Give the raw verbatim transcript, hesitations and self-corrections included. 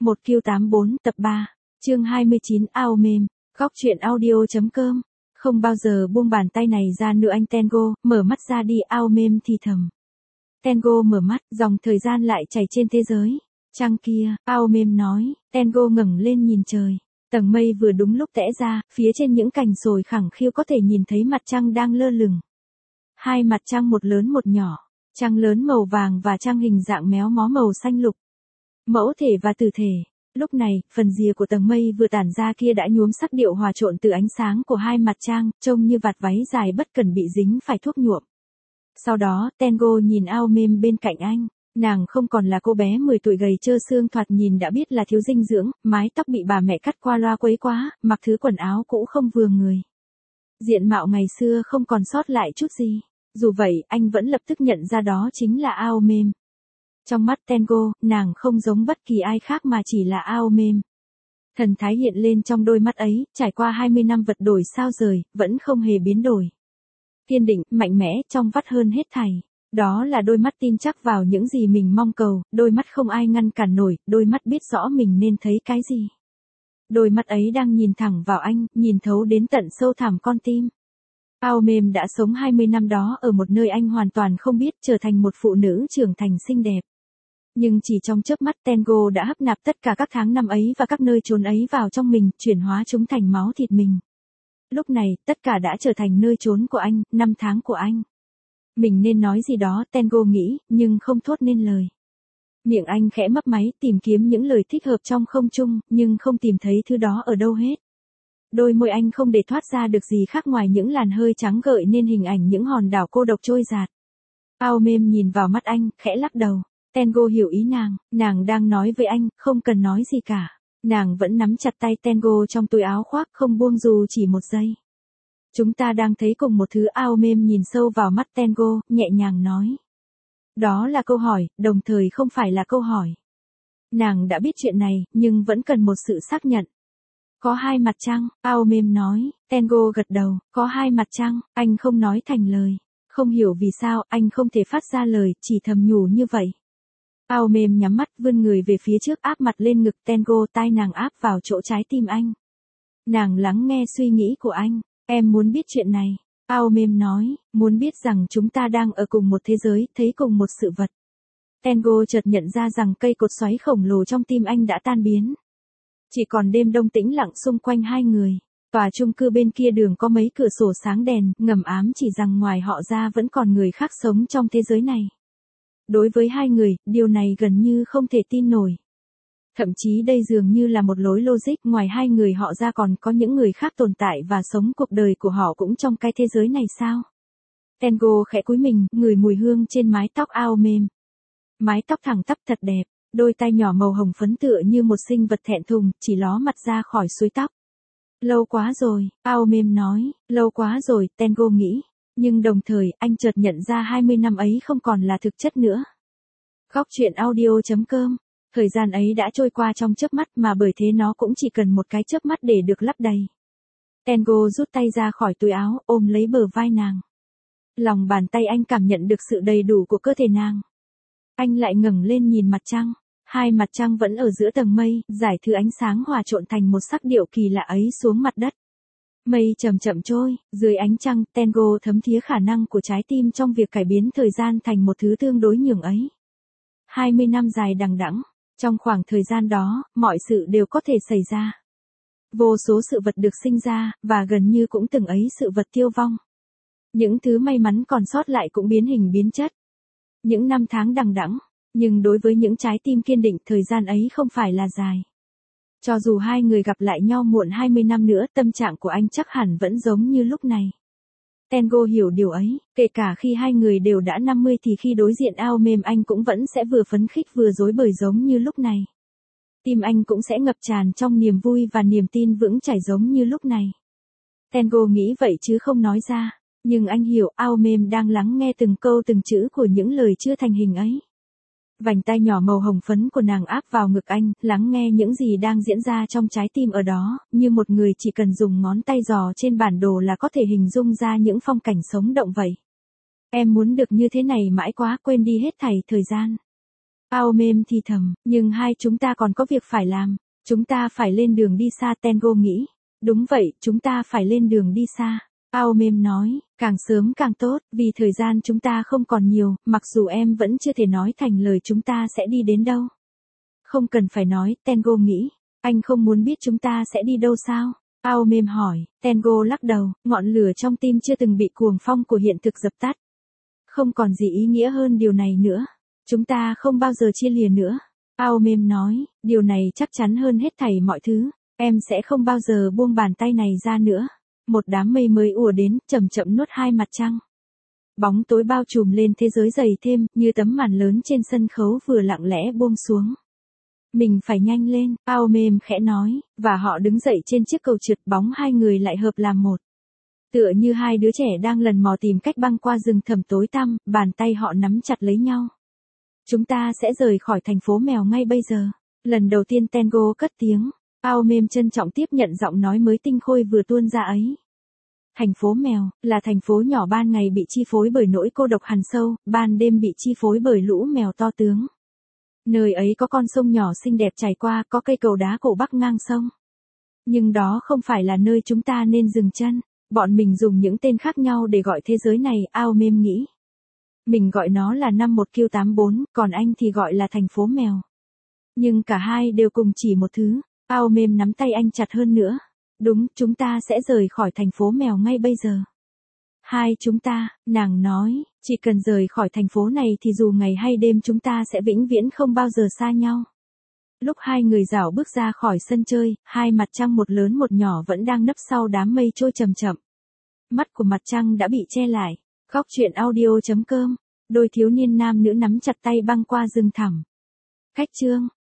một Q tám bốn tập ba, chương hai mươi chín ao mềm, góc truyện audio.com. Không bao giờ buông bàn tay này ra nữa anh Tengo, mở mắt ra đi ao mềm thì thầm. Tengo mở mắt, dòng thời gian lại chảy trên thế giới. Trăng kia, ao mềm nói, Tengo ngẩng lên nhìn trời. Tầng mây vừa đúng lúc tẽ ra, phía trên những cành sồi khẳng khiu có thể nhìn thấy mặt trăng đang lơ lửng. Hai mặt trăng một lớn một nhỏ, trăng lớn màu vàng và trăng hình dạng méo mó màu xanh lục. Mẫu thể và tử thể. Lúc này, phần rìa của tầng mây vừa tản ra kia đã nhuốm sắc điệu hòa trộn từ ánh sáng của hai mặt trăng, trông như vạt váy dài bất cần bị dính phải thuốc nhuộm. Sau đó, Tengo nhìn ao mềm bên cạnh anh. Nàng không còn là cô bé mười tuổi gầy trơ xương thoạt nhìn đã biết là thiếu dinh dưỡng, mái tóc bị bà mẹ cắt qua loa quấy quá, mặc thứ quần áo cũ không vừa người. Diện mạo ngày xưa không còn sót lại chút gì. Dù vậy, anh vẫn lập tức nhận ra đó chính là ao mềm. Trong mắt Tengo, nàng không giống bất kỳ ai khác mà chỉ là ao mềm. Thần thái hiện lên trong đôi mắt ấy, trải qua hai mươi năm vật đổi sao rời, vẫn không hề biến đổi. Kiên định, mạnh mẽ, trong vắt hơn hết thảy. Đó là đôi mắt tin chắc vào những gì mình mong cầu, đôi mắt không ai ngăn cản nổi, đôi mắt biết rõ mình nên thấy cái gì. Đôi mắt ấy đang nhìn thẳng vào anh, nhìn thấu đến tận sâu thẳm con tim. Ao mềm đã sống hai mươi năm đó ở một nơi anh hoàn toàn không biết, trở thành một phụ nữ trưởng thành xinh đẹp. Nhưng chỉ trong chớp mắt Tengo đã hấp nạp tất cả các tháng năm ấy và các nơi chốn ấy vào trong mình, chuyển hóa chúng thành máu thịt mình. Lúc này, tất cả đã trở thành nơi chốn của anh, năm tháng của anh. Mình nên nói gì đó, Tengo nghĩ, nhưng không thốt nên lời. Miệng anh khẽ mấp máy, tìm kiếm những lời thích hợp trong không trung, nhưng không tìm thấy thứ đó ở đâu hết. Đôi môi anh không để thoát ra được gì khác ngoài những làn hơi trắng gợi nên hình ảnh những hòn đảo cô độc trôi dạt. Ao mềm nhìn vào mắt anh, khẽ lắc đầu. Tengo hiểu ý nàng, nàng đang nói với anh, không cần nói gì cả. Nàng vẫn nắm chặt tay Tengo trong túi áo khoác, không buông dù chỉ một giây. Chúng ta đang thấy cùng một thứ. Ao mềm nhìn sâu vào mắt Tengo, nhẹ nhàng nói. Đó là câu hỏi, đồng thời không phải là câu hỏi. Nàng đã biết chuyện này, nhưng vẫn cần một sự xác nhận. Có hai mặt trăng, ao mềm nói. Tengo gật đầu, có hai mặt trăng, anh không nói thành lời. Không hiểu vì sao, anh không thể phát ra lời, chỉ thầm nhủ như vậy. Ao mềm nhắm mắt, vươn người về phía trước, áp mặt lên ngực Tengo, tai nàng áp vào chỗ trái tim anh. Nàng lắng nghe suy nghĩ của anh. Em muốn biết chuyện này. Ao mềm nói, muốn biết rằng chúng ta đang ở cùng một thế giới, thấy cùng một sự vật. Tengo chợt nhận ra rằng cây cột xoáy khổng lồ trong tim anh đã tan biến. Chỉ còn đêm đông tĩnh lặng xung quanh hai người. Tòa chung cư bên kia đường có mấy cửa sổ sáng đèn, ngầm ám chỉ rằng ngoài họ ra vẫn còn người khác sống trong thế giới này. Đối với hai người, điều này gần như không thể tin nổi. Thậm chí đây dường như là một lối logic, ngoài hai người họ ra còn có những người khác tồn tại và sống cuộc đời của họ cũng trong cái thế giới này sao? Tengo khẽ cúi mình, ngửi mùi hương trên mái tóc ao mềm. Mái tóc thẳng tắp thật đẹp, đôi tay nhỏ màu hồng phấn tựa như một sinh vật thẹn thùng, chỉ ló mặt ra khỏi suối tóc. Lâu quá rồi, ao mềm nói, lâu quá rồi, Tengo nghĩ. Nhưng đồng thời, anh chợt nhận ra hai mươi năm ấy không còn là thực chất nữa. Góc truyện audio.com. Thời gian ấy đã trôi qua trong chớp mắt mà bởi thế nó cũng chỉ cần một cái chớp mắt để được lấp đầy. Tengo rút tay ra khỏi túi áo, ôm lấy bờ vai nàng. Lòng bàn tay anh cảm nhận được sự đầy đủ của cơ thể nàng. Anh lại ngẩng lên nhìn mặt trăng. Hai mặt trăng vẫn ở giữa tầng mây, giải thứ ánh sáng hòa trộn thành một sắc điệu kỳ lạ ấy xuống mặt đất. Mây chậm chậm trôi, dưới ánh trăng, Tengo thấm thía khả năng của trái tim trong việc cải biến thời gian thành một thứ tương đối nhường ấy. hai mươi năm dài đằng đẵng, trong khoảng thời gian đó, mọi sự đều có thể xảy ra. Vô số sự vật được sinh ra, và gần như cũng từng ấy sự vật tiêu vong. Những thứ may mắn còn sót lại cũng biến hình biến chất. Những năm tháng đằng đẵng, nhưng đối với những trái tim kiên định, thời gian ấy không phải là dài. Cho dù hai người gặp lại nhau muộn hai mươi năm nữa, tâm trạng của anh chắc hẳn vẫn giống như lúc này. Tengo hiểu điều ấy, kể cả khi hai người đều đã năm mươi thì khi đối diện ao mềm anh cũng vẫn sẽ vừa phấn khích vừa rối bời giống như lúc này. Tim anh cũng sẽ ngập tràn trong niềm vui và niềm tin vững chãi giống như lúc này. Tengo nghĩ vậy chứ không nói ra, nhưng anh hiểu ao mềm đang lắng nghe từng câu từng chữ của những lời chưa thành hình ấy. Vành tay nhỏ màu hồng phấn của nàng áp vào ngực anh, lắng nghe những gì đang diễn ra trong trái tim ở đó, như một người chỉ cần dùng ngón tay dò trên bản đồ là có thể hình dung ra những phong cảnh sống động vậy. Em muốn được như thế này mãi quá, quên đi hết thảy thời gian. Ao mềm thì thầm, nhưng hai chúng ta còn có việc phải làm. Chúng ta phải lên đường đi xa, Tengo nghĩ. Đúng vậy, chúng ta phải lên đường đi xa. Ao mềm nói, càng sớm càng tốt, vì thời gian chúng ta không còn nhiều, mặc dù em vẫn chưa thể nói thành lời chúng ta sẽ đi đến đâu. Không cần phải nói, Tengo nghĩ. Anh không muốn biết chúng ta sẽ đi đâu sao? Ao mềm hỏi, Tengo lắc đầu, ngọn lửa trong tim chưa từng bị cuồng phong của hiện thực dập tắt. Không còn gì ý nghĩa hơn điều này nữa. Chúng ta không bao giờ chia lìa nữa. Ao mềm nói, điều này chắc chắn hơn hết thảy mọi thứ. Em sẽ không bao giờ buông bàn tay này ra nữa. Một đám mây mới ùa đến, chậm chậm nuốt hai mặt trăng. Bóng tối bao trùm lên thế giới dày thêm, như tấm màn lớn trên sân khấu vừa lặng lẽ buông xuống. Mình phải nhanh lên, Ao mềm khẽ nói, và họ đứng dậy trên chiếc cầu trượt, bóng hai người lại hợp làm một. Tựa như hai đứa trẻ đang lần mò tìm cách băng qua rừng thẳm tối tăm, bàn tay họ nắm chặt lấy nhau. Chúng ta sẽ rời khỏi thành phố mèo ngay bây giờ. Lần đầu tiên Tengo cất tiếng, Ao mềm trân trọng tiếp nhận giọng nói mới tinh khôi vừa tuôn ra ấy. Thành phố mèo, là thành phố nhỏ ban ngày bị chi phối bởi nỗi cô độc hằn sâu, ban đêm bị chi phối bởi lũ mèo to tướng. Nơi ấy có con sông nhỏ xinh đẹp chảy qua, có cây cầu đá cổ bắc ngang sông. Nhưng đó không phải là nơi chúng ta nên dừng chân. Bọn mình dùng những tên khác nhau để gọi thế giới này, Ao mềm nghĩ. Mình gọi nó là năm một Q tám bốn, còn anh thì gọi là thành phố mèo. Nhưng cả hai đều cùng chỉ một thứ. Ao mềm nắm tay anh chặt hơn nữa. Đúng, chúng ta sẽ rời khỏi thành phố mèo ngay bây giờ. Hai chúng ta, nàng nói, chỉ cần rời khỏi thành phố này thì dù ngày hay đêm chúng ta sẽ vĩnh viễn không bao giờ xa nhau. Lúc hai người dạo bước ra khỏi sân chơi, hai mặt trăng một lớn một nhỏ vẫn đang nấp sau đám mây trôi chậm chậm. Mắt của mặt trăng đã bị che lại. Góc truyện audio chấm com. Đôi thiếu niên nam nữ nắm chặt tay băng qua rừng thẳm. Cách chương